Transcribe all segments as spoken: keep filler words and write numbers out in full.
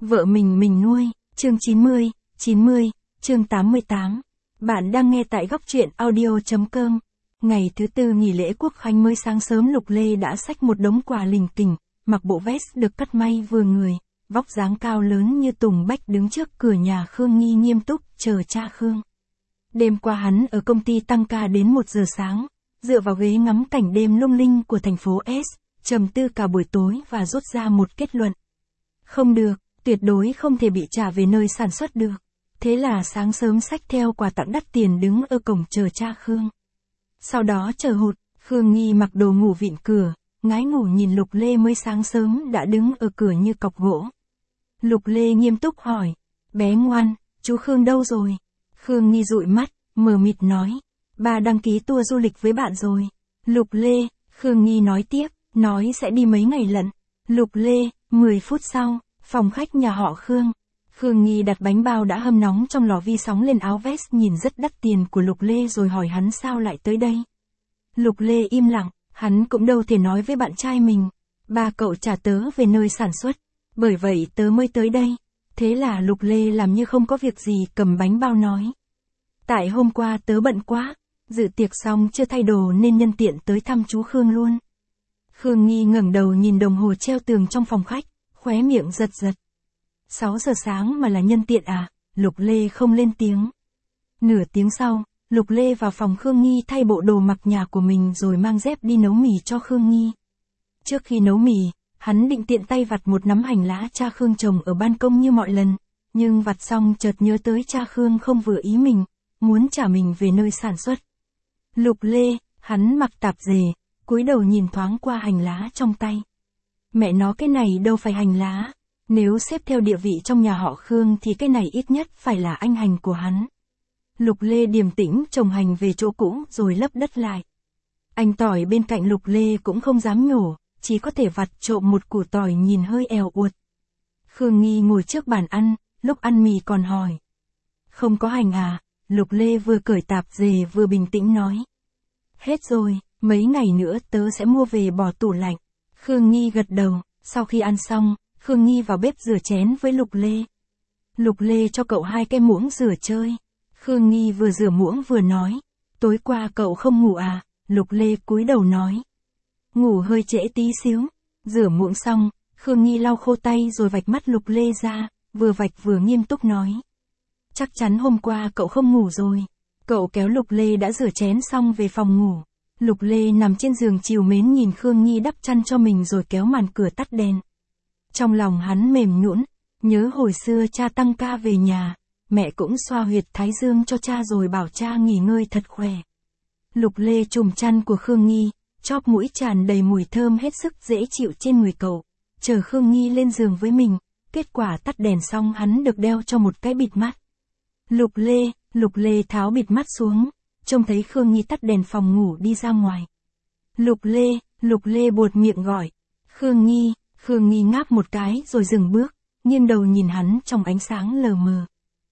Vợ mình mình nuôi, chương chín mươi, chín mươi, chương tám mươi tám. Bạn đang nghe tại góc truyện audio chấm com. Ngày thứ tư nghỉ lễ Quốc khánh mới sáng sớm Lục Lê đã xách một đống quà lình kình, mặc bộ vest được cắt may vừa người, vóc dáng cao lớn như Tùng Bách đứng trước cửa nhà Khương Nghi nghiêm túc chờ cha Khương. Đêm qua hắn ở công ty tăng ca đến một giờ sáng, dựa vào ghế ngắm cảnh đêm lung linh của thành phố S, trầm tư cả buổi tối và rút ra một kết luận. Không được, tuyệt đối không thể bị trả về nơi sản xuất được. Thế là sáng sớm xách theo quà tặng đắt tiền đứng ở cổng chờ cha Khương. Sau đó chờ hụt, Khương Nghi mặc đồ ngủ vịn cửa, ngái ngủ nhìn Lục Lê mới sáng sớm đã đứng ở cửa như cọc gỗ. Lục Lê nghiêm túc hỏi, bé ngoan, chú Khương đâu rồi? Khương Nghi dụi mắt, mờ mịt nói, ba đăng ký tour du lịch với bạn rồi. Lục Lê, Khương Nghi nói tiếp, nói sẽ đi mấy ngày lận. Lục Lê, mười phút sau, phòng khách nhà họ Khương. Khương Nghi đặt bánh bao đã hâm nóng trong lò vi sóng lên áo vest nhìn rất đắt tiền của Lục Lê rồi hỏi hắn sao lại tới đây. Lục Lê im lặng, hắn cũng đâu thể nói với bạn trai mình. Ba cậu trả tớ về nơi sản xuất, bởi vậy tớ mới tới đây. Thế là Lục Lê làm như không có việc gì cầm bánh bao nói. Tại hôm qua tớ bận quá, dự tiệc xong chưa thay đồ nên nhân tiện tới thăm chú Khương luôn. Khương Nghi ngẩng đầu nhìn đồng hồ treo tường trong phòng khách, khóe miệng giật giật. sáu giờ sáng mà là nhân tiện à? Lục Lê không lên tiếng. Nửa tiếng sau, Lục Lê vào phòng Khương Nghi thay bộ đồ mặc nhà của mình rồi mang dép đi nấu mì cho Khương Nghi. Trước khi nấu mì, hắn định tiện tay vặt một nắm hành lá cha Khương trồng ở ban công như mọi lần, nhưng vặt xong chợt nhớ tới cha Khương không vừa ý mình, muốn trả mình về nơi sản xuất. Lục Lê, hắn mặc tạp dề, cúi đầu nhìn thoáng qua hành lá trong tay. Mẹ nó cái này đâu phải hành lá, nếu xếp theo địa vị trong nhà họ Khương thì cái này ít nhất phải là anh hành của hắn. Lục Lê điềm tĩnh trồng hành về chỗ cũ rồi lấp đất lại. Anh tỏi bên cạnh Lục Lê cũng không dám nhổ, chỉ có thể vặt trộm một củ tỏi nhìn hơi èo uột. Khương Nghi ngồi trước bàn ăn, lúc ăn mì còn hỏi. Không có hành à? Lục Lê vừa cởi tạp dề vừa bình tĩnh nói. Hết rồi, mấy ngày nữa tớ sẽ mua về bỏ tủ lạnh. Khương Nghi gật đầu, sau khi ăn xong, Khương Nghi vào bếp rửa chén với Lục Lê. Lục Lê cho cậu hai cái muỗng rửa chơi. Khương Nghi vừa rửa muỗng vừa nói. Tối qua cậu không ngủ à? Lục Lê cúi đầu nói. Ngủ hơi trễ tí xíu. Rửa muỗng xong, Khương Nghi lau khô tay rồi vạch mắt Lục Lê ra, vừa vạch vừa nghiêm túc nói. Chắc chắn hôm qua cậu không ngủ rồi. Cậu kéo Lục Lê đã rửa chén xong về phòng ngủ. Lục Lê nằm trên giường trìu mến nhìn Khương Nghi đắp chăn cho mình rồi kéo màn cửa tắt đèn. Trong lòng hắn mềm nhũn, nhớ hồi xưa cha tăng ca về nhà, mẹ cũng xoa huyệt thái dương cho cha rồi bảo cha nghỉ ngơi thật khỏe. Lục Lê trùm chăn của Khương Nghi, chóp mũi tràn đầy mùi thơm hết sức dễ chịu trên người cậu, chờ Khương Nghi lên giường với mình, kết quả tắt đèn xong hắn được đeo cho một cái bịt mắt. Lục Lê, Lục Lê tháo bịt mắt xuống, trông thấy Khương Nghi tắt đèn phòng ngủ đi ra ngoài. Lục Lê, Lục Lê buột miệng gọi. Khương Nghi, Khương Nghi ngáp một cái rồi dừng bước, nghiêng đầu nhìn hắn trong ánh sáng lờ mờ.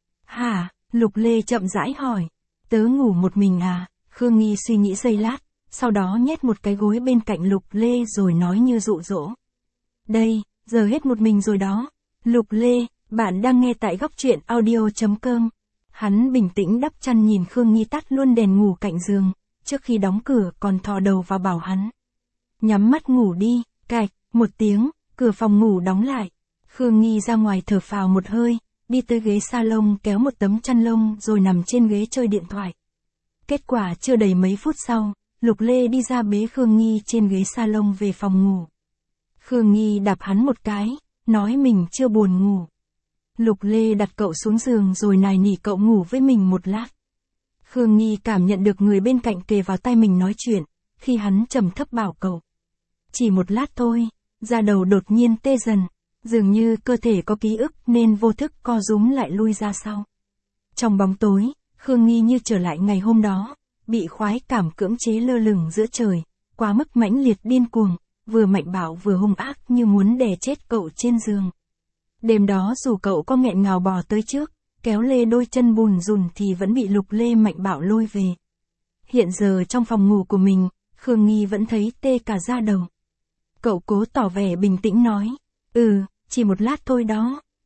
Hả? Lục Lê chậm rãi hỏi. Tớ ngủ một mình à? Khương Nghi suy nghĩ giây lát, sau đó nhét một cái gối bên cạnh Lục Lê rồi nói như dụ dỗ. Đây, giờ hết một mình rồi đó. Lục Lê, bạn đang nghe tại góc truyện audio chấm com. Hắn bình tĩnh đắp chăn nhìn Khương Nghi tắt luôn đèn ngủ cạnh giường, trước khi đóng cửa còn thò đầu vào bảo hắn. Nhắm mắt ngủ đi, cạch, một tiếng, cửa phòng ngủ đóng lại. Khương Nghi ra ngoài thở phào một hơi, đi tới ghế salon kéo một tấm chăn lông rồi nằm trên ghế chơi điện thoại. Kết quả chưa đầy mấy phút sau, Lục Lê đi ra bế Khương Nghi trên ghế salon về phòng ngủ. Khương Nghi đạp hắn một cái, nói mình chưa buồn ngủ. Lục Lê đặt cậu xuống giường rồi nài nỉ cậu ngủ với mình một lát. Khương Nghi cảm nhận được người bên cạnh kề vào tai mình nói chuyện, khi hắn trầm thấp bảo cậu. Chỉ một lát thôi, da đầu đột nhiên tê dần, dường như cơ thể có ký ức nên vô thức co rúm lại lui ra sau. Trong bóng tối, Khương Nghi như trở lại ngày hôm đó, bị khoái cảm cưỡng chế lơ lửng giữa trời, quá mức mãnh liệt điên cuồng, vừa mạnh bạo vừa hung ác như muốn đè chết cậu trên giường. Đêm đó dù cậu có nghẹn ngào bò tới trước, kéo lê đôi chân bùn rùn thì vẫn bị Lục Lê mạnh bạo lôi về. Hiện giờ trong phòng ngủ của mình, Khương Nghi vẫn thấy tê cả da đầu. Cậu cố tỏ vẻ bình tĩnh nói, ừ, chỉ một lát thôi đó.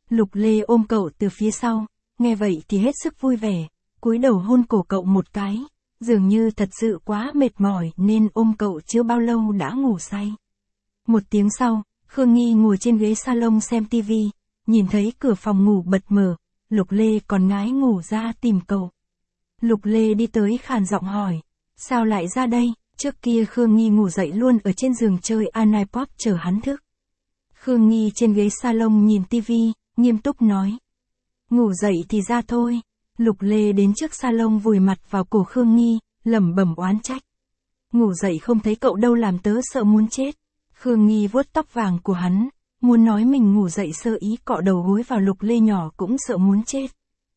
Lục Lê ôm cậu từ phía sau, nghe vậy thì hết sức vui vẻ, cúi đầu hôn cổ cậu một cái, dường như thật sự quá mệt mỏi nên ôm cậu chưa bao lâu đã ngủ say. Một tiếng sau, Khương Nghi ngồi trên ghế salon xem tivi, nhìn thấy cửa phòng ngủ bật mở, Lục Lê còn ngái ngủ ra tìm cậu. Lục Lê đi tới khàn giọng hỏi, sao lại ra đây? Trước kia Khương Nghi ngủ dậy luôn ở trên giường chơi iPod chờ hắn thức. Khương Nghi trên ghế salon nhìn tivi, nghiêm túc nói. Ngủ dậy thì ra thôi. Lục Lê đến trước salon vùi mặt vào cổ Khương Nghi, lẩm bẩm oán trách. Ngủ dậy không thấy cậu đâu làm tớ sợ muốn chết. Khương Nghi vuốt tóc vàng của hắn, muốn nói mình ngủ dậy sơ ý cọ đầu gối vào Lục Lê nhỏ cũng sợ muốn chết.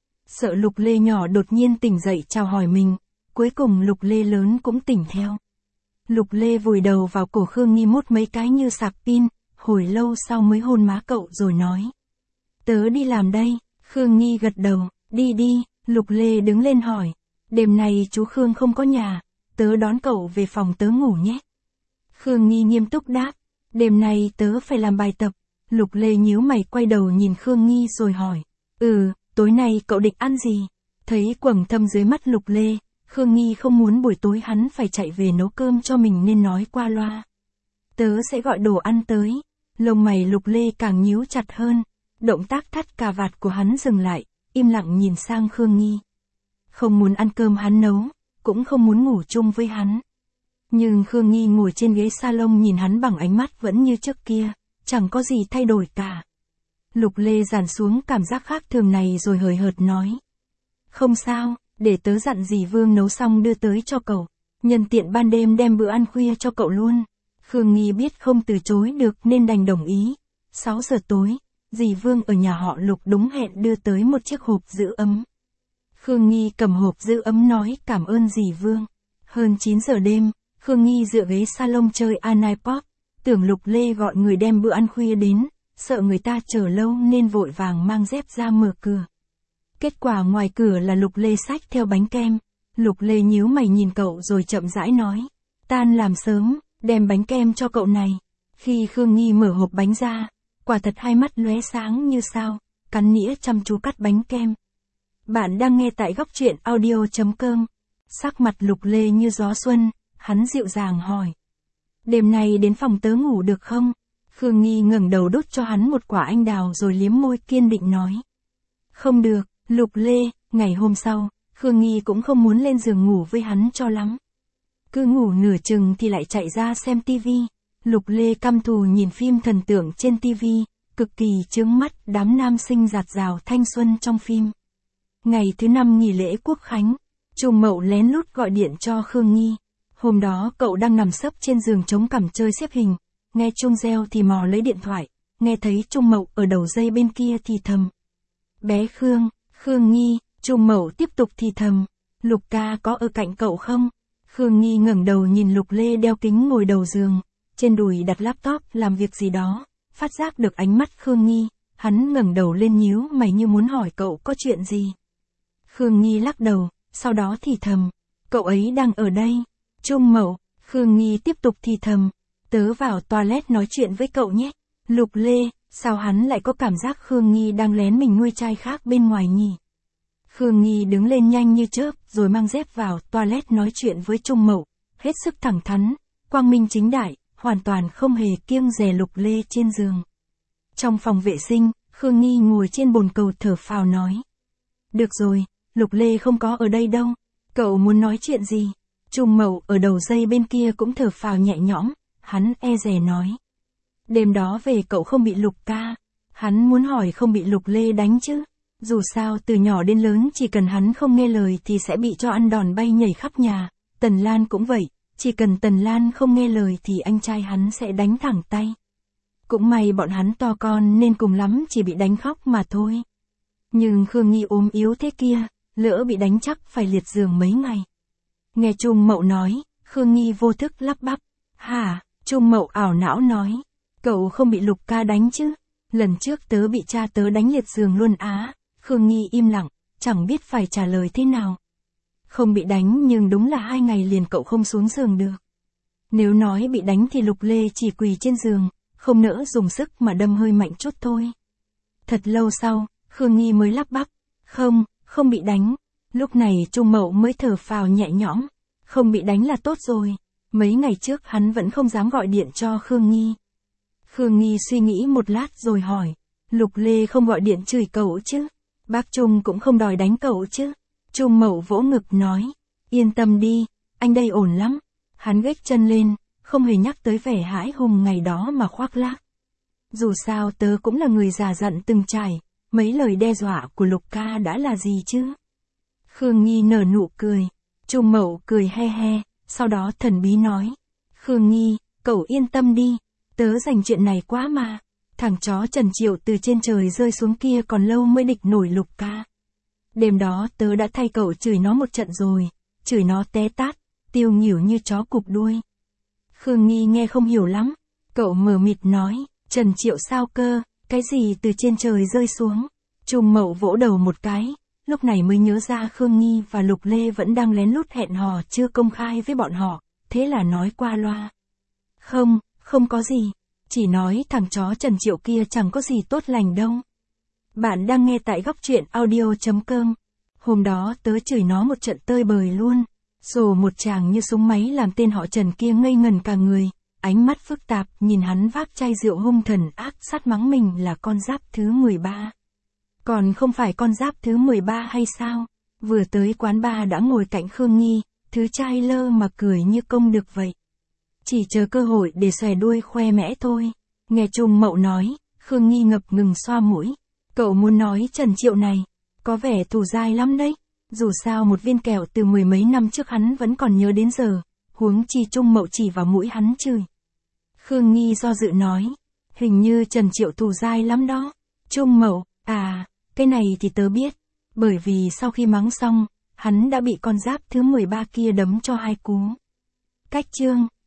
Sợ Lục Lê nhỏ đột nhiên tỉnh dậy chào hỏi mình, cuối cùng Lục Lê lớn cũng tỉnh theo. Lục Lê vùi đầu vào cổ Khương Nghi mốt mấy cái như sạc pin, hồi lâu sau mới hôn má cậu rồi nói. Tớ đi làm đây. Khương Nghi gật đầu, đi đi. Lục Lê đứng lên hỏi, đêm nay chú Khương không có nhà, tớ đón cậu về phòng tớ ngủ nhé. Khương Nghi nghiêm túc đáp, đêm nay tớ phải làm bài tập. Lục Lê nhíu mày quay đầu nhìn Khương Nghi rồi hỏi, ừ, tối nay cậu định ăn gì? Thấy quầng thâm dưới mắt Lục Lê, Khương Nghi không muốn buổi tối hắn phải chạy về nấu cơm cho mình nên nói qua loa. Tớ sẽ gọi đồ ăn tới. Lông mày Lục Lê càng nhíu chặt hơn, động tác thắt cà vạt của hắn dừng lại, im lặng nhìn sang Khương Nghi. Không muốn ăn cơm hắn nấu, cũng không muốn ngủ chung với hắn. Nhưng Khương Nghi ngồi trên ghế salon nhìn hắn bằng ánh mắt vẫn như trước kia, chẳng có gì thay đổi cả. Lục Lê dàn xuống cảm giác khác thường này rồi hời hợt nói. Không sao, để tớ dặn dì Vương nấu xong đưa tới cho cậu. Nhân tiện ban đêm đem bữa ăn khuya cho cậu luôn. Khương Nghi biết không từ chối được nên đành đồng ý. sáu giờ tối, dì Vương ở nhà họ Lục đúng hẹn đưa tới một chiếc hộp giữ ấm. Khương Nghi cầm hộp giữ ấm nói cảm ơn dì Vương. Hơn chín giờ đêm, Khương Nghi dựa ghế salon chơi iPod, tưởng Lục Lê gọi người đem bữa ăn khuya đến, sợ người ta chờ lâu nên vội vàng mang dép ra mở cửa. Kết quả ngoài cửa là Lục Lê xách theo bánh kem. Lục Lê nhíu mày nhìn cậu rồi chậm rãi nói, tan làm sớm, đem bánh kem cho cậu này. Khi Khương Nghi mở hộp bánh ra, quả thật hai mắt lóe sáng như sao, cắn nĩa chăm chú cắt bánh kem. Bạn đang nghe tại góc truyện audio chấm com. Sắc mặt Lục Lê như gió xuân, hắn dịu dàng hỏi. Đêm nay đến phòng tớ ngủ được không? Khương Nghi ngẩng đầu đút cho hắn một quả anh đào rồi liếm môi kiên định nói. Không được, Lục Lê. Ngày hôm sau, Khương Nghi cũng không muốn lên giường ngủ với hắn cho lắm. Cứ ngủ nửa chừng thì lại chạy ra xem tivi. Lục Lê căm thù nhìn phim thần tượng trên tivi, cực kỳ chướng mắt đám nam sinh rạt rào thanh xuân trong phim. Ngày thứ năm nghỉ lễ Quốc Khánh, Trùng Mậu lén lút gọi điện cho Khương Nghi. Hôm đó cậu đang nằm sấp trên giường chống cằm chơi xếp hình, nghe chuông reo thì mò lấy điện thoại, nghe thấy Trùng Mậu ở đầu dây bên kia thì thầm. Bé Khương, Khương Nghi. Trùng Mậu tiếp tục thì thầm. Lục ca có ở cạnh cậu không? Khương Nghi ngẩng đầu nhìn Lục Lê đeo kính ngồi đầu giường, trên đùi đặt laptop làm việc gì đó, phát giác được ánh mắt Khương Nghi, hắn ngẩng đầu lên nhíu mày như muốn hỏi cậu có chuyện gì. Khương Nghi lắc đầu, sau đó thì thầm, cậu ấy đang ở đây. Trùng Mậu. Khương Nghi tiếp tục thì thầm, tớ vào toilet nói chuyện với cậu nhé. Lục Lê, sao hắn lại có cảm giác Khương Nghi đang lén mình nuôi trai khác bên ngoài nhỉ? Khương Nghi đứng lên nhanh như chớp rồi mang dép vào toilet nói chuyện với Trùng Mậu, hết sức thẳng thắn, quang minh chính đại, hoàn toàn không hề kiêng dè Lục Lê trên giường. Trong phòng vệ sinh, Khương Nghi ngồi trên bồn cầu thở phào nói. Được rồi, Lục Lê không có ở đây đâu, cậu muốn nói chuyện gì? Trùng Mậu ở đầu dây bên kia cũng thở phào nhẹ nhõm, hắn e dè nói. Đêm đó về cậu không bị Lục ca, hắn muốn hỏi không bị Lục Lê đánh chứ? Dù sao từ nhỏ đến lớn chỉ cần hắn không nghe lời thì sẽ bị cho ăn đòn bay nhảy khắp nhà, Tần Lan cũng vậy, chỉ cần Tần Lan không nghe lời thì anh trai hắn sẽ đánh thẳng tay. Cũng may bọn hắn to con nên cùng lắm chỉ bị đánh khóc mà thôi. Nhưng Khương Nghi ốm yếu thế kia, lỡ bị đánh chắc phải liệt giường mấy ngày. Nghe Trùng Mậu nói, Khương Nghi vô thức lắp bắp. Hả? Trùng Mậu ảo não nói. Cậu không bị Lục ca đánh chứ? Lần trước tớ bị cha tớ đánh liệt giường luôn á. Khương Nghi im lặng, chẳng biết phải trả lời thế nào. Không bị đánh nhưng đúng là hai ngày liền cậu không xuống giường được. Nếu nói bị đánh thì Lục Lê chỉ quỳ trên giường, không nỡ dùng sức mà đâm hơi mạnh chút thôi. Thật lâu sau, Khương Nghi mới lắp bắp. Không, không bị đánh. Lúc này Trung Mậu mới thở phào nhẹ nhõm. Không bị đánh là tốt rồi. Mấy ngày trước hắn vẫn không dám gọi điện cho Khương Nghi. Khương Nghi suy nghĩ một lát rồi hỏi. Lục Lê không gọi điện chửi cậu chứ? Bác Trung cũng không đòi đánh cậu chứ? Trung Mậu vỗ ngực nói. Yên tâm đi, anh đây ổn lắm. Hắn gếch chân lên, không hề nhắc tới vẻ hãi hùng ngày đó mà khoác lác. Dù sao tớ cũng là người già dặn từng trải, mấy lời đe dọa của Lục ca đã là gì chứ? Khương Nghi nở nụ cười. Trung Mậu cười he he, sau đó thần bí nói. Khương Nghi, cậu yên tâm đi, tớ dành chuyện này quá mà. Thằng chó Trần Triệu từ trên trời rơi xuống kia còn lâu mới địch nổi Lục ca. Đêm đó tớ đã thay cậu chửi nó một trận rồi, chửi nó té tát, tiêu nghỉu như chó cụp đuôi. Khương Nghi nghe không hiểu lắm, cậu mờ mịt nói, Trần Triệu sao cơ, cái gì từ trên trời rơi xuống. Trung Mậu vỗ đầu một cái, lúc này mới nhớ ra Khương Nghi và Lục Lê vẫn đang lén lút hẹn hò chưa công khai với bọn họ, thế là nói qua loa. Không, không có gì, chỉ nói thằng chó Trần Triệu kia chẳng có gì tốt lành đâu. Bạn đang nghe tại góc truyện audio chấm com. Hôm đó tớ chửi nó một trận tơi bời luôn. Rồi một chàng như súng máy làm tên họ Trần kia ngây ngần cả người, ánh mắt phức tạp nhìn hắn vác chai rượu hung thần ác sát mắng mình là con giáp thứ mười ba. Còn không phải con giáp thứ mười ba hay sao? Vừa tới quán bar đã ngồi cạnh Khương Nghi, thứ trai lơ mà cười như công được vậy. Chỉ chờ cơ hội để xòe đuôi khoe mẽ thôi. Nghe Trung Mậu nói, Khương Nghi ngập ngừng xoa mũi. Cậu muốn nói Trần Triệu này, có vẻ thù dai lắm đấy. Dù sao một viên kẹo từ mười mấy năm trước hắn vẫn còn nhớ đến giờ, huống chi Trung Mậu chỉ vào mũi hắn chửi. Khương Nghi do dự nói, hình như Trần Triệu thù dai lắm đó. Trung Mậu, à, cái này thì tớ biết, bởi vì sau khi mắng xong, hắn đã bị con giáp thứ mười ba kia đấm cho hai cú. Cách chương